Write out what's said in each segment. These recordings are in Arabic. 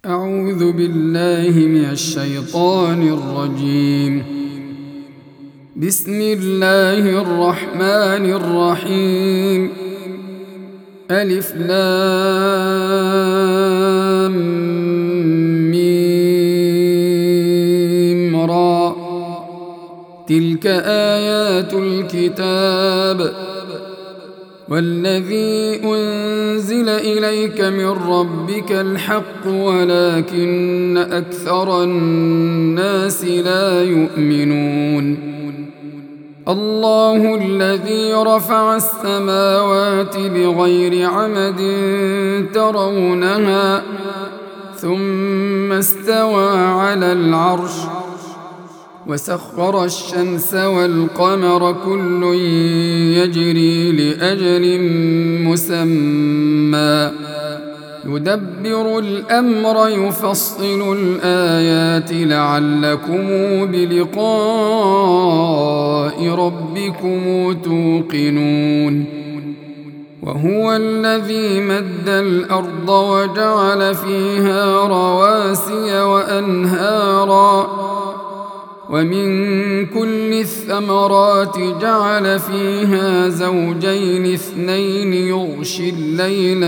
أعوذ بالله من الشيطان الرجيم. بسم الله الرحمن الرحيم. ألف لام ميم را. تلك آيات الكتاب والذي أنزل إليك من ربك الحق ولكن أكثر الناس لا يؤمنون. الله الذي رفع السماوات بغير عمد ترونها ثم استوى على العرش وسخر الشمس والقمر كل يجري لأجل مسمى يدبر الأمر يفصل الآيات لعلكم بلقاء ربكم توقنون. وهو الذي مد الأرض وجعل فيها رواسي وأنهارا ومن كل الثمرات جعل فيها زوجين اثنين يغشي الليل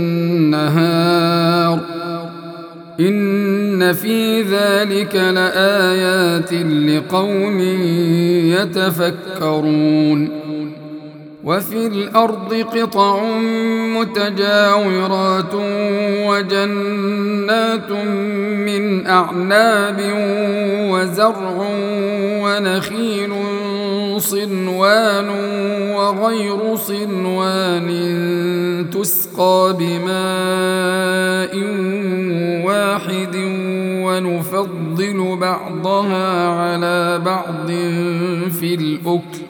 النهار إن في ذلك لآيات لقوم يتفكرون. وفي الأرض قطع متجاورات وجنات من أعناب وزرع ونخيل صنوان وغير صنوان تسقى بماء واحد ونفضل بعضها على بعض في الأكل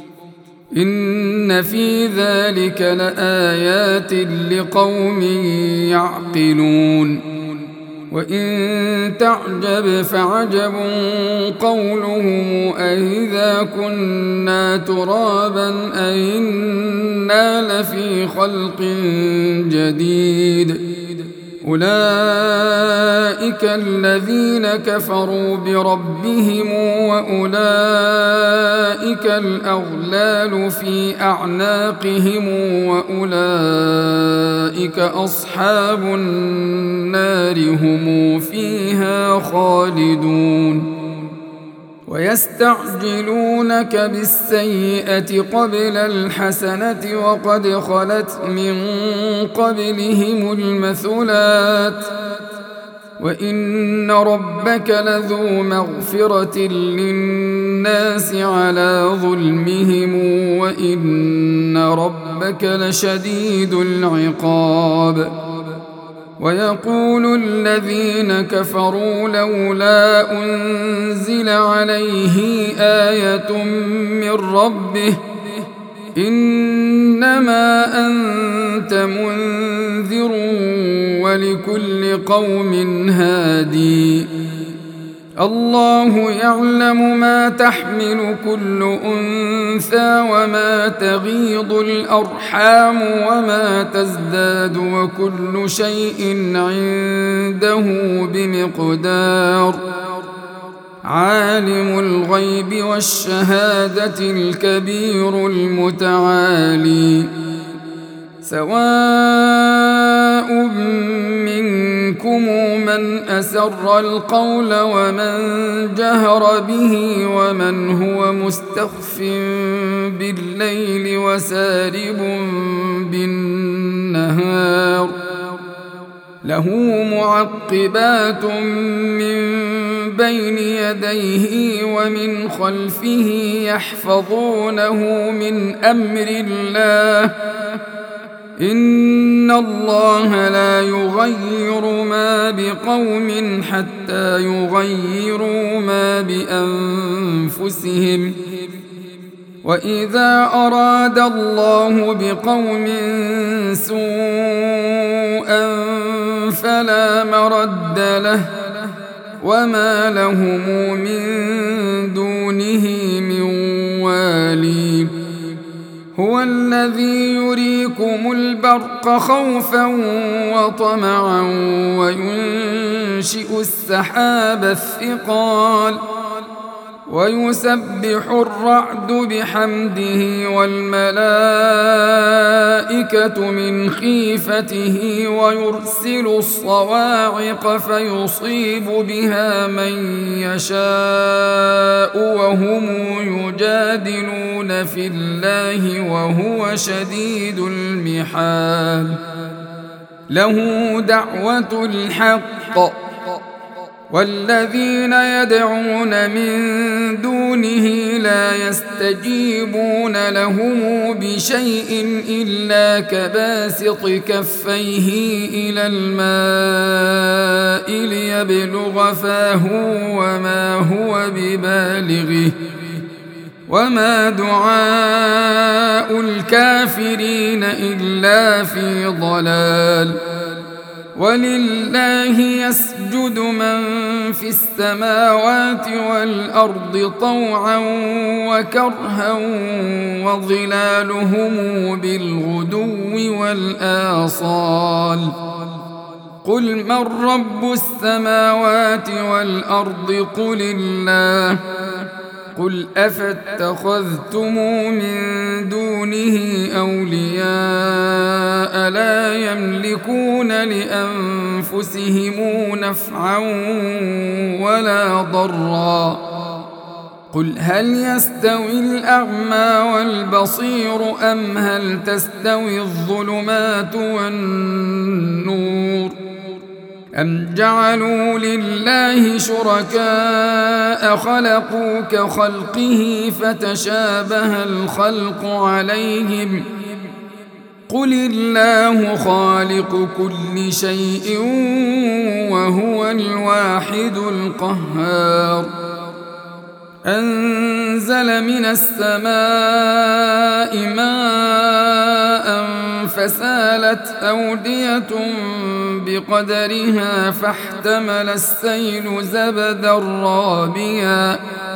إن في ذلك لآيات لقوم يعقلون. وإن تعجب فعجب قولهم أإذا كنا ترابا أإنا لفي خلق جديد أولئك الذين كفروا بربهم وأولئك الأغلال في أعناقهم وأولئك أصحاب النار هم فيها خالدون. ويستعجلونك بالسيئة قبل الحسنة وقد خلت من قبلهم المثلات وإن ربك لذو مغفرة للناس على ظلمهم وإن ربك لشديد العقاب. ويقول الذين كفروا لولا أنزل عليه آية من ربه إنما أنت منذر ولكل قوم هادي. الله يعلم ما تحمل كل أنثى وما تغيض الأرحام وما تزداد وكل شيء عنده بمقدار. عالم الغيب والشهادة الكبير المتعالي. سواء منكم من أسر القول ومن جهر به ومن هو مستخف بالليل وسارب بالنهار له معقبات من بين يديه ومن خلفه يحفظونه من أمر الله إن الله لا يغير ما بقوم حتى يغيروا ما بأنفسهم وإذا أراد الله بقوم سوءا فلا مرد له وما لهم من دونه من والي. هو الذي يريكم البرق خوفا وطمعا وينشئ ينشئ السحاب الثقال ويسبح الرعد بحمده والملائكة من خيفته ويرسل الصواعق فيصيب بها من يشاء وهم يجادلون في الله وهو شديد المحال له دعوة الحق والذين يدعون من دونه لا يستجيبون لهم بشيء إلا كباسط كفيه إلى الماء ليبلغ فاه وما هو ببالغه وما دعاء الكافرين إلا في ضلال ولله يسجد من في السماوات والأرض طوعا وكرها وظلالهم بالغدو والآصال قل من رب السماوات والأرض قل الله قل أفاتخذتم من دونه أولياء لا يملكون لأنفسهم نفعا ولا ضرا قل هل يستوي الأعمى والبصير أم هل تستوي الظلمات والنور أم جعلوا لله شركاء خلقوا كخلقه فتشابه الخلق عليهم قل الله خالق كل شيء وهو الواحد القهار أنزل من السماء ماء فسالت أودية بقدرها فاحتمل السيل زبدا رابيا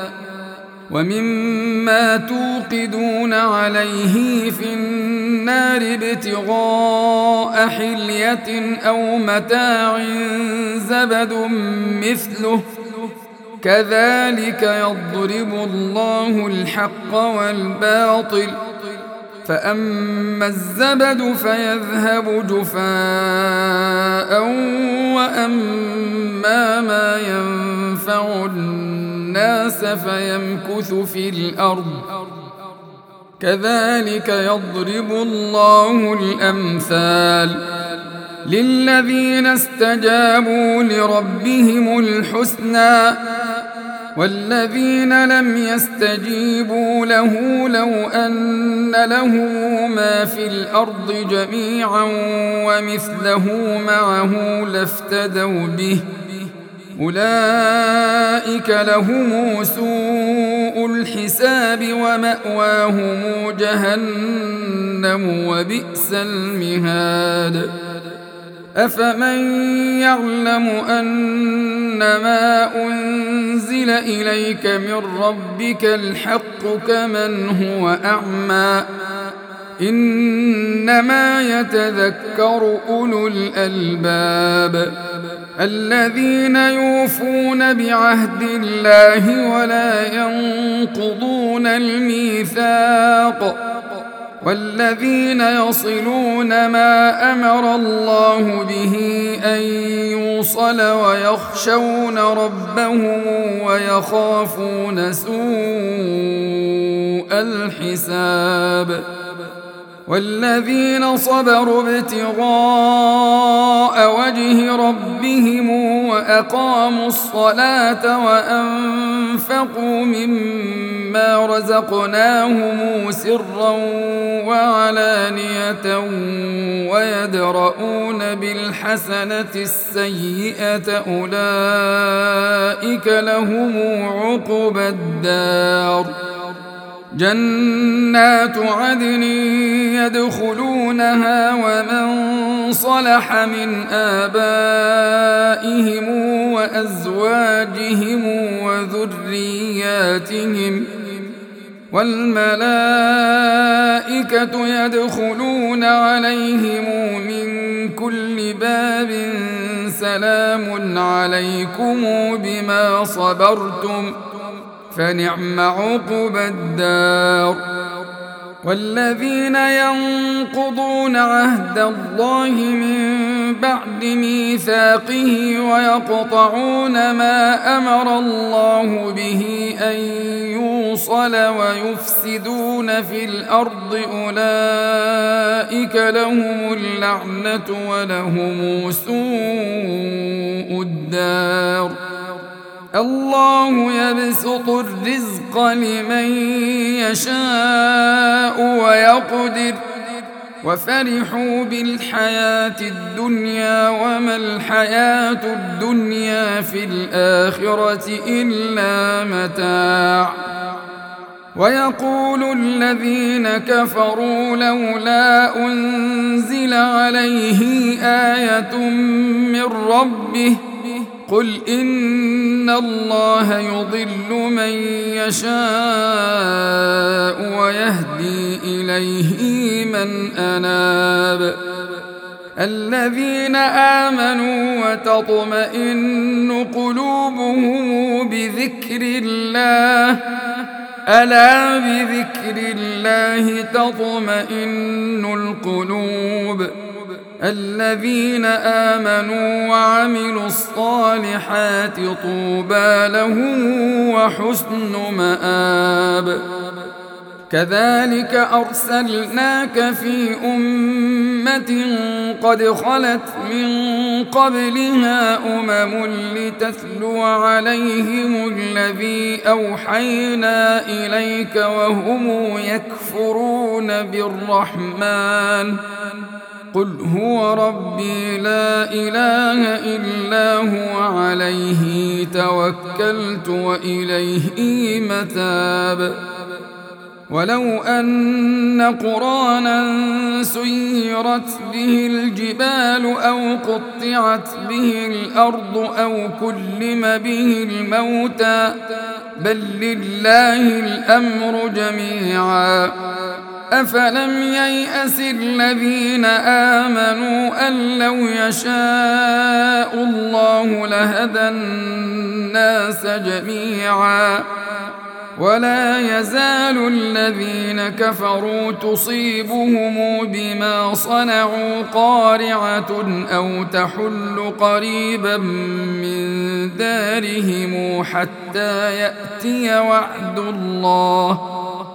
ومما توقدون عليه في النار ابتغاء حلية أو متاع زبد مثله كذلك يضرب الله الحق والباطل فأما الزبد فيذهب جفاء وأما ما ينفع الناس فيمكث في الأرض كذلك يضرب الله الأمثال للذين استجابوا لربهم الحسنى والذين لم يستجيبوا له لو أن له ما في الأرض جميعا ومثله معه لافتدوا به أولئك لهم سوء الحساب ومأواهم جهنم وبئس المهاد أفمن يعلم أنما أنزل إليك من ربك الحق كمن هو أعمى إنما يتذكر أولو الألباب الذين يوفون بعهد الله ولا ينقضون الميثاق والذين يصلون ما أمر الله به أن يوصل ويخشون ربهم ويخافون سوء الحساب والذين صبروا ابتغاء وجه ربهم وأقاموا الصلاة وأنفقوا مما رزقناهم سرا وعلانية ويدرؤون بالحسنة السيئة أولئك لهم عقبى الدار جنات عدن يدخلونها ومن صلح من آبائهم وأزواجهم والملائكة يدخلون عليهم من كل باب سلام عليكم بما صبرتم فنعم عقبى الدار. والذين ينقضون عهد الله من بعد ميثاقه ويقطعون ما أمر الله به أن يوصل ويفسدون في الأرض أولئك لهم اللعنة ولهم سوء الدار. الله يبسط الرزق لمن يشاء ويقدر وفرحوا بالحياة الدنيا وما الحياة الدنيا في الآخرة إلا متاع. ويقول الذين كفروا لولا أنزل عليه آية من ربه قل إن الله يضل من يشاء ويهدي إليه من أناب. الذين آمنوا وتطمئن قلوبهم بذكر الله ألا بذكر الله تطمئن القلوب. الذين آمنوا وعملوا الصالحات طوبى لهم وحسن مآب. كذلك أرسلناك في أمة قد خلت من قبلها لتتلو عليهم الذي أوحينا إليك وهم يكفرون بالرحمن قل هو ربي لا إله إلا هو عليه توكلت وإليه متاب. ولو أن قرآنا سيرت به الجبال أو قطعت به الأرض أو كلم به الموتى بل لله الأمر جميعا أفلم ييأس الذين آمنوا أن لو يشاء الله لهدى الناس جميعا ولا يزال الذين كفروا تصيبهم بما صنعوا قارعة أو تحل قريبا من دارهم حتى يأتي وعد الله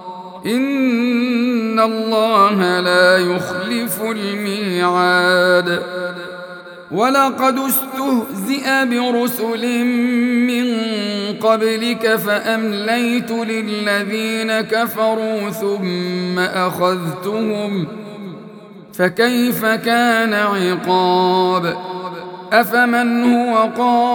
إن الله لا يخلف الميعاد. ولقد استهزئ برسل من قبلك فأمليت للذين كفروا ثم أخذتهم فكيف كان عقاب. أفمن هو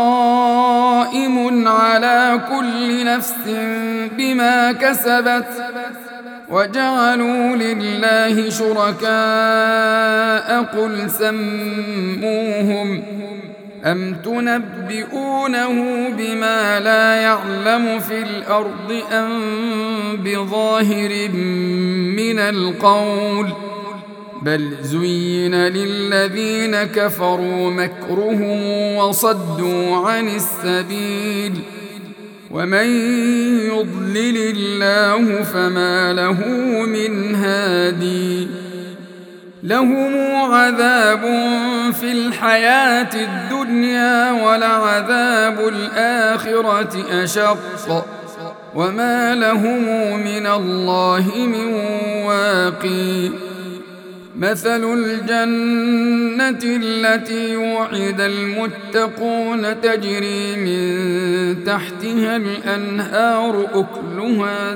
قائم على كل نفس بما كسبت وجعلوا لله شركاء قل سموهم أم تنبئونه بما لا يعلم في الأرض أم بظاهر من القول بل زين للذين كفروا مكرهم وصدوا عن السبيل ومن يضلل الله فما له من هادي. لهم عذاب في الحياة الدنيا ولعذاب الآخرة أشق وما لهم من الله من واقي. مثل الجنة التي وعد المتقون تجري من تحتها الأنهار أكلها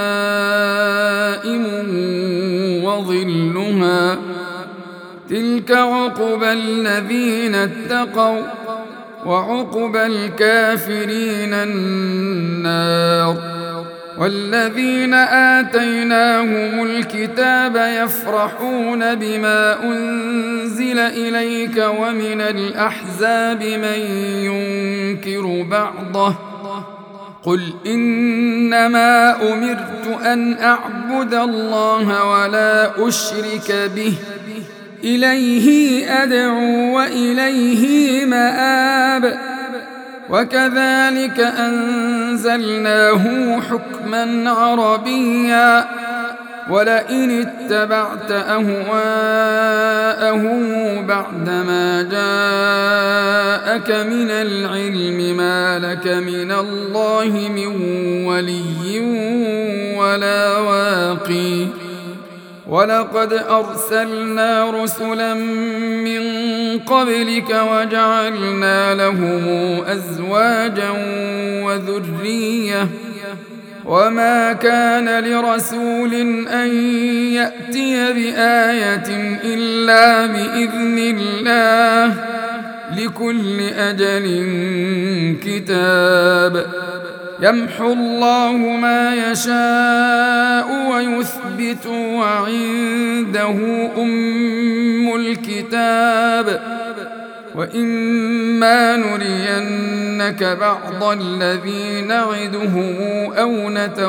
دائم وظلها تلك عقبى الذين اتقوا وعقبى الكافرين النار. والذين آتيناهم الكتاب يفرحون بما أنزل إليك ومن الأحزاب من ينكر بعضه قل إنما أمرت أن أعبد الله ولا أشرك به إليه أدعو وإليه مآب وكذلك أنزلناه حكما عربيا ولئن اتبعت أهواءهم بعدما جاءك من العلم ما لك من الله من ولي ولا واقي ولقد أرسلنا رسلا من قبلك وجعلنا لهم أزواجا وذرية وما كان لرسول أن يأتي بآية إلا بإذن الله لكل أجل كتاب يمحو الله ما يشاء ويثبت وعنده أم الكتاب وإما نرينك بعض الذي نعدهم أو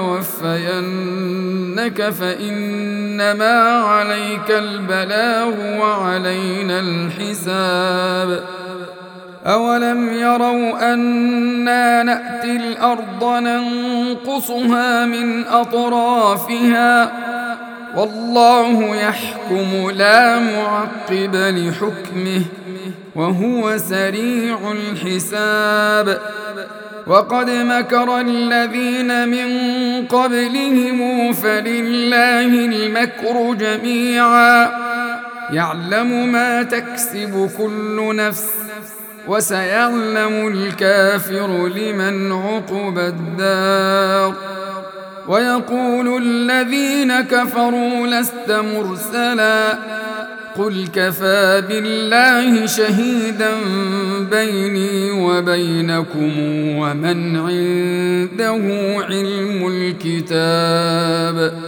نتوفينك فإنما عليك البلاغ وعلينا الحساب أولم يروا أنا نأتي الأرض ننقصها من أطرافها والله يحكم لا معقب لحكمه وهو سريع الحساب وقد مكر الذين من قبلهم فلله المكر جميعا يعلم ما تكسب كل نفس وسيعلم الكافر لمن عقبى الدار ويقول الذين كفروا لست مرسلا قل كفى بالله شهيدا بيني وبينكم ومن عنده علم الكتاب